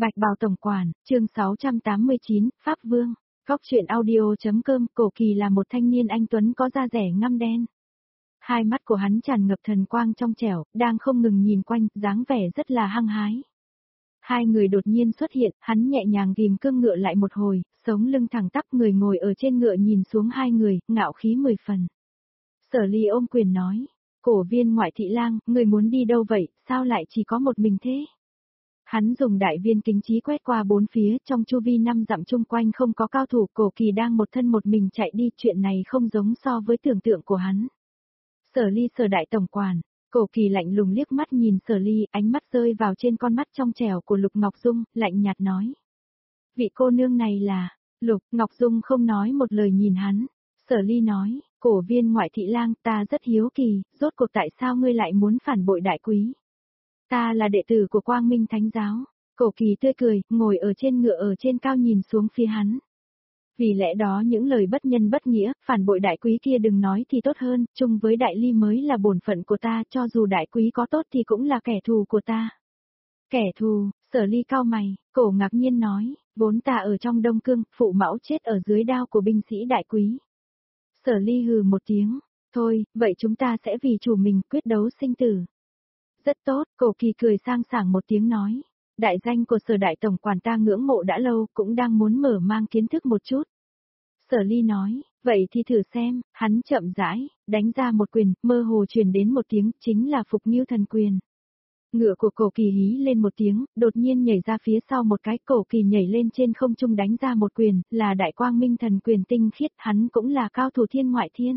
Bạch Bào Tổng Quản, chương 689, Pháp Vương. Góc truyện audio.com. Cổ Kỳ là một thanh niên anh tuấn có da rẻ ngăm đen. Hai mắt của hắn tràn ngập thần quang trong trẻo, đang không ngừng nhìn quanh, dáng vẻ rất là hăng hái. Hai người đột nhiên xuất hiện, hắn nhẹ nhàng ghim cương ngựa lại một hồi, sống lưng thẳng tắp, người ngồi ở trên ngựa nhìn xuống hai người, ngạo khí 10 phần. Sở Ly ôm quyền nói, Cổ Viên ngoại thị lang, người muốn đi đâu vậy, sao lại chỉ có một mình thế? Hắn dùng đại viên kính trí quét qua bốn phía, trong chu vi 5 dặm chung quanh không có cao thủ, Cổ Kỳ đang một thân một mình chạy đi, chuyện này không giống so với tưởng tượng của hắn. Sở Ly, Sở đại tổng quản. Cổ Kỳ lạnh lùng liếc mắt nhìn Sở Ly, ánh mắt rơi vào trên con mắt trong trẻo của Lục Ngọc Dung, lạnh nhạt nói. Vị cô nương này là... Lục Ngọc Dung không nói một lời nhìn hắn. Sở Ly nói, Cổ Viên ngoại thị lang, ta rất hiếu kỳ, rốt cuộc tại sao ngươi lại muốn phản bội đại quý? Ta là đệ tử của Quang Minh Thánh Giáo. Cổ Kỳ tươi cười, ngồi ở trên ngựa ở trên cao nhìn xuống phía hắn. Vì lẽ đó những lời bất nhân bất nghĩa, phản bội đại quý kia đừng nói thì tốt hơn, chung với đại ly mới là bổn phận của ta, cho dù đại quý có tốt thì cũng là kẻ thù của ta. Kẻ thù? Sở Ly cau mày, Cổ ngạc nhiên nói, vốn ta ở trong Đông Cương, phụ mẫu chết ở dưới đao của binh sĩ đại quý. Sở Ly hừ một tiếng, thôi, vậy chúng ta sẽ vì chủ mình quyết đấu sinh tử. Rất tốt, Cổ Kỳ cười sang sảng một tiếng nói. Đại danh của Sở đại tổng quản ta ngưỡng mộ đã lâu, cũng đang muốn mở mang kiến thức một chút. Sở Ly nói, vậy thì thử xem, hắn chậm rãi, đánh ra một quyền, mơ hồ truyền đến một tiếng, chính là Phục Ngưu Thần Quyền. Ngựa của Cổ Kỳ hí lên một tiếng, đột nhiên nhảy ra phía sau một cái, Cổ Kỳ nhảy lên trên không trung đánh ra một quyền, là Đại Quang Minh Thần Quyền tinh khiết, hắn cũng là cao thủ thiên ngoại thiên.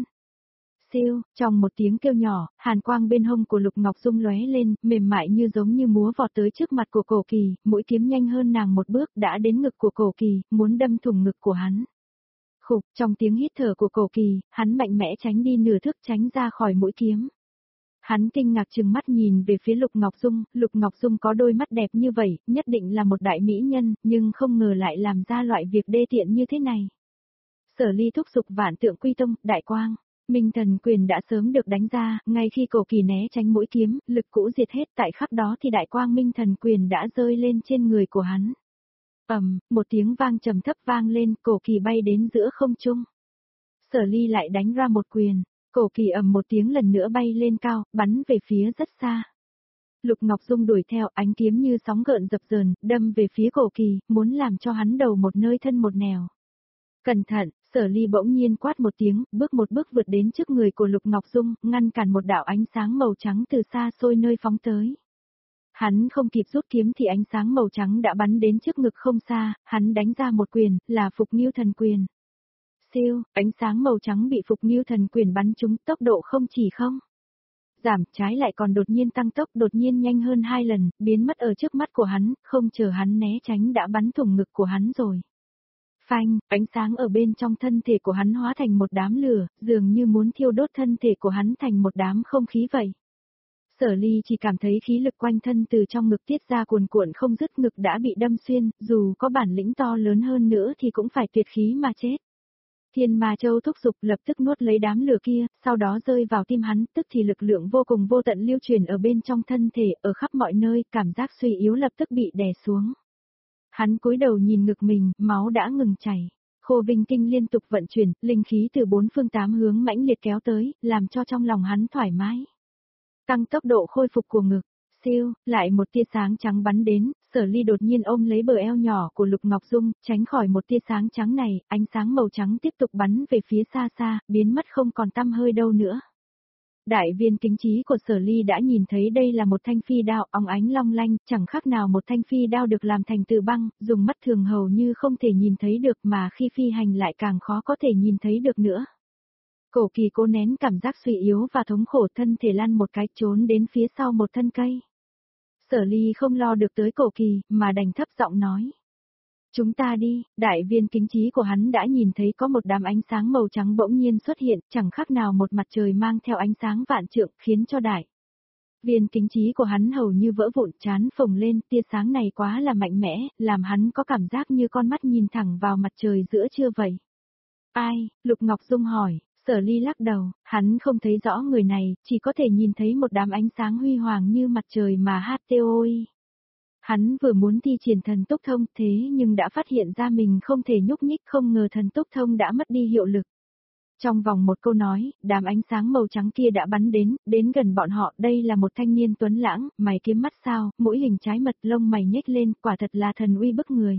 Siêu, trong một tiếng kêu nhỏ, hàn quang bên hông của Lục Ngọc Dung lóe lên, mềm mại như giống như múa vọt tới trước mặt của Cổ Kỳ, mũi kiếm nhanh hơn nàng một bước đã đến ngực của Cổ Kỳ, muốn đâm thủng ngực của hắn. Khục, trong tiếng hít thở của Cổ Kỳ, hắn mạnh mẽ tránh đi nửa thước tránh ra khỏi mũi kiếm. Hắn kinh ngạc trừng mắt nhìn về phía Lục Ngọc Dung có đôi mắt đẹp như vậy, nhất định là một đại mỹ nhân, nhưng không ngờ lại làm ra loại việc đê tiện như thế này. Sở Ly thúc giục Vạn Tượng Quy Tông, Đại Quang Minh Thần Quyền đã sớm được đánh ra, ngay khi Cổ Kỳ né tránh mũi kiếm, lực cũ diệt hết, tại khắc đó thì Đại Quang Minh Thần Quyền đã rơi lên trên người của hắn. Một tiếng vang trầm thấp vang lên, Cổ Kỳ bay đến giữa không trung. Sở Ly lại đánh ra một quyền, Cổ Kỳ một tiếng lần nữa bay lên cao, bắn về phía rất xa. Lục Ngọc Dung đuổi theo, ánh kiếm như sóng gợn dập dờn, đâm về phía Cổ Kỳ, muốn làm cho hắn đầu một nơi thân một nẻo. Cẩn thận, Sở Ly bỗng nhiên quát một tiếng, bước một bước vượt đến trước người của Lục Ngọc Dung, ngăn cản một đạo ánh sáng màu trắng từ xa xôi nơi phóng tới. Hắn không kịp rút kiếm thì ánh sáng màu trắng đã bắn đến trước ngực không xa, hắn đánh ra một quyền, là Phục Ngưu Thần Quyền. Siêu, ánh sáng màu trắng bị Phục Ngưu Thần Quyền bắn trúng, tốc độ không chỉ không giảm, trái lại còn đột nhiên tăng tốc, đột nhiên nhanh hơn 2 lần, biến mất ở trước mắt của hắn, không chờ hắn né tránh đã bắn thủng ngực của hắn rồi. Phanh, ánh sáng ở bên trong thân thể của hắn hóa thành một đám lửa, dường như muốn thiêu đốt thân thể của hắn thành một đám không khí vậy. Sở Ly chỉ cảm thấy khí lực quanh thân từ trong ngực tiết ra cuồn cuộn không dứt, ngực đã bị đâm xuyên, dù có bản lĩnh to lớn hơn nữa thì cũng phải tuyệt khí mà chết. Thiên Ma Châu thúc giục lập tức nuốt lấy đám lửa kia, sau đó rơi vào tim hắn, tức thì lực lượng vô cùng vô tận lưu truyền ở bên trong thân thể, ở khắp mọi nơi, cảm giác suy yếu lập tức bị đè xuống. Hắn cúi đầu nhìn ngực mình, máu đã ngừng chảy. Khô Vinh Kinh liên tục vận chuyển, linh khí từ 4 phương 8 hướng mãnh liệt kéo tới, làm cho trong lòng hắn thoải mái. Tăng tốc độ khôi phục của ngực, siêu, lại một tia sáng trắng bắn đến, Sở Ly đột nhiên ôm lấy bờ eo nhỏ của Lục Ngọc Dung, tránh khỏi một tia sáng trắng này, ánh sáng màu trắng tiếp tục bắn về phía xa xa, biến mất không còn tăm hơi đâu nữa. Đại viên kính trí của Sở Ly đã nhìn thấy đây là một thanh phi đao óng ánh long lanh, chẳng khác nào một thanh phi đao được làm thành từ băng, dùng mắt thường hầu như không thể nhìn thấy được mà khi phi hành lại càng khó có thể nhìn thấy được nữa. Cổ Kỳ cố nén cảm giác suy yếu và thống khổ, thân thể lăn một cái trốn đến phía sau một thân cây. Sở Ly không lo được tới Cổ Kỳ, mà đành thấp giọng nói. Chúng ta đi, đại viên kính trí của hắn đã nhìn thấy có một đám ánh sáng màu trắng bỗng nhiên xuất hiện, chẳng khác nào một mặt trời mang theo ánh sáng vạn trượng, khiến cho đại viên kính trí của hắn hầu như vỡ vụn, trán phồng lên, tia sáng này quá là mạnh mẽ, làm hắn có cảm giác như con mắt nhìn thẳng vào mặt trời giữa trưa vậy. Ai? Lục Ngọc Dung hỏi. Sở Ly lắc đầu, hắn không thấy rõ người này, chỉ có thể nhìn thấy một đám ánh sáng huy hoàng như mặt trời mà HTOI. Hắn vừa muốn thi triển thần túc thông thế nhưng đã phát hiện ra mình không thể nhúc nhích, không ngờ thần túc thông đã mất đi hiệu lực. Trong vòng một câu nói, đám ánh sáng màu trắng kia đã bắn đến gần bọn họ. Đây là một thanh niên tuấn lãng, mày kiếm mắt sao, mũi hình trái mật, lông mày nhếch lên, quả thật là thần uy bức người.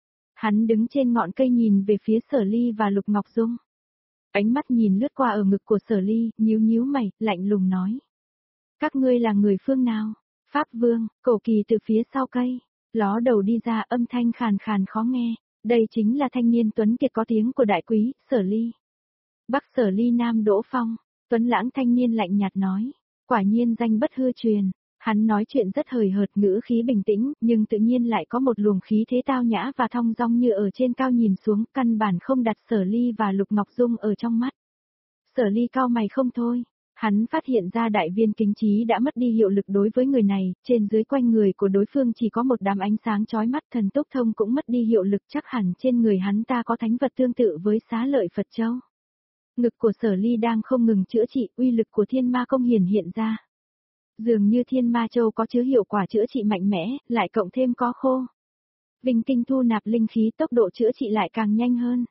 Hắn đứng trên ngọn cây nhìn về phía Sở Ly và Lục Ngọc Dung. Ánh mắt nhìn lướt qua ở ngực của Sở Ly, nhíu mày, lạnh lùng nói. Các ngươi là người phương nào? Pháp Vương, Cổ Kỳ từ phía sau cây, ló đầu đi ra, âm thanh khàn khàn khó nghe. Đây chính là thanh niên tuấn kiệt có tiếng của đại quý, Sở Ly. Bắc Sở Ly Nam Đỗ Phong, tuấn lãng thanh niên lạnh nhạt nói. Quả nhiên danh bất hư truyền. Hắn nói chuyện rất hời hợt, ngữ khí bình tĩnh, nhưng tự nhiên lại có một luồng khí thế tao nhã và thong dong như ở trên cao nhìn xuống, căn bản không đặt Sở Ly và Lục Ngọc Dung ở trong mắt. Sở Ly cau mày không thôi. Hắn phát hiện ra đại viên kính trí đã mất đi hiệu lực đối với người này, trên dưới quanh người của đối phương chỉ có một đám ánh sáng chói mắt, thần túc thông cũng mất đi hiệu lực, chắc hẳn trên người hắn ta có thánh vật tương tự với Xá Lợi Phật Châu. Ngực của Sở Ly đang không ngừng chữa trị, uy lực của Thiên Ma Công hiện ra. Dường như Thiên Ma Châu có chứa hiệu quả chữa trị mạnh mẽ, lại cộng thêm có khô. Vinh Kinh thu nạp linh khí, tốc độ chữa trị lại càng nhanh hơn.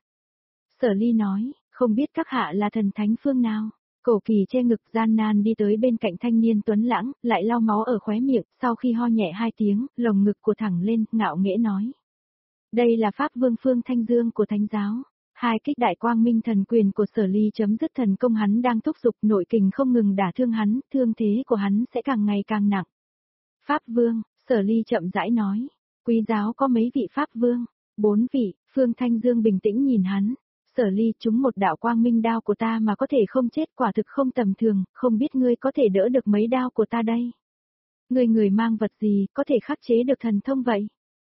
Sở Ly nói, không biết các hạ là thần thánh phương nào. Cổ Kỳ che ngực gian nan đi tới bên cạnh thanh niên tuấn lãng, lại lau máu ở khóe miệng, sau khi ho nhẹ 2 tiếng, lồng ngực của thẳng lên, ngạo nghễ nói. Đây là Pháp Vương Phương Thanh Dương của Thánh giáo. 2 kích đại quang minh thần quyền của Sở Ly chấm dứt thần công, hắn đang thúc giục nội kình không ngừng đả thương hắn, thương thế của hắn sẽ càng ngày càng nặng. Pháp Vương, Sở Ly chậm rãi nói, quý giáo có mấy vị Pháp Vương? 4 vị, Phương Thanh Dương bình tĩnh nhìn hắn. Sở Ly, chúng một đạo quang minh đao của ta mà có thể không chết, quả thực không tầm thường, không biết ngươi có thể đỡ được mấy đao của ta đây? Người mang vật gì, có thể khắc chế được thần thông vậy?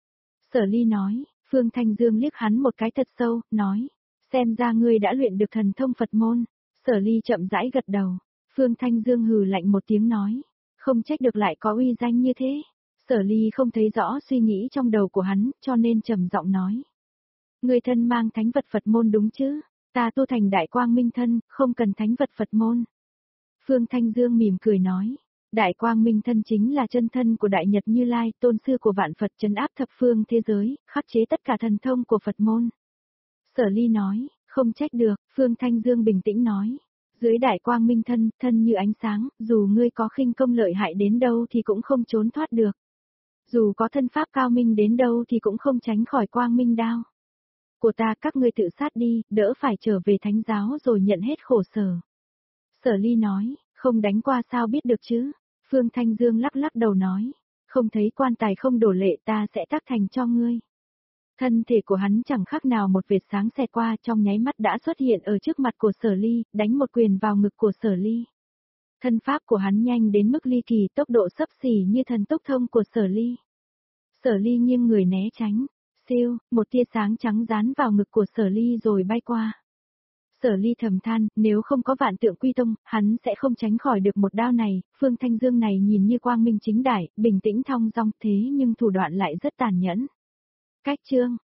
Sở Ly nói, Phương Thanh Dương liếc hắn một cái thật sâu, nói, xem ra ngươi đã luyện được thần thông Phật môn. Sở Ly chậm rãi gật đầu. Phương Thanh Dương hừ lạnh một tiếng nói, không trách được lại có uy danh như thế. Sở Ly không thấy rõ suy nghĩ trong đầu của hắn, cho nên trầm giọng nói. Người thân mang thánh vật Phật môn đúng chứ? Ta tu thành đại quang minh thân, không cần thánh vật Phật môn. Phương Thanh Dương mỉm cười nói. Đại quang minh thân chính là chân thân của Đại Nhật Như Lai, tôn sư của vạn Phật, trấn áp thập phương thế giới, khắc chế tất cả thần thông của Phật môn. Sở Ly nói, không trách được, Phương Thanh Dương bình tĩnh nói. Dưới đại quang minh thân, thân như ánh sáng, dù ngươi có khinh công lợi hại đến đâu thì cũng không trốn thoát được. Dù có thân pháp cao minh đến đâu thì cũng không tránh khỏi quang minh đao. Của ta các ngươi tự sát đi, đỡ phải trở về thánh giáo rồi nhận hết khổ sở. Sở Ly nói, không đánh qua sao biết được chứ. Phương Thanh Dương lắc lắc đầu nói, không thấy quan tài không đổ lệ ta sẽ tác thành cho ngươi. Thân thể của hắn chẳng khác nào một vệt sáng xẹt qua, trong nháy mắt đã xuất hiện ở trước mặt của Sở Ly, đánh một quyền vào ngực của Sở Ly. Thân pháp của hắn nhanh đến mức ly kỳ, tốc độ xấp xỉ như thần tốc thông của Sở Ly. Sở Ly nghiêng người né tránh, siêu, một tia sáng trắng dán vào ngực của Sở Ly rồi bay qua. Sở Ly thầm than, nếu không có Vạn Tượng Quy Tông, hắn sẽ không tránh khỏi được một đao này. Phương Thanh Dương này nhìn như quang minh chính đại, bình tĩnh thong dong thế nhưng thủ đoạn lại rất tàn nhẫn. Cách chương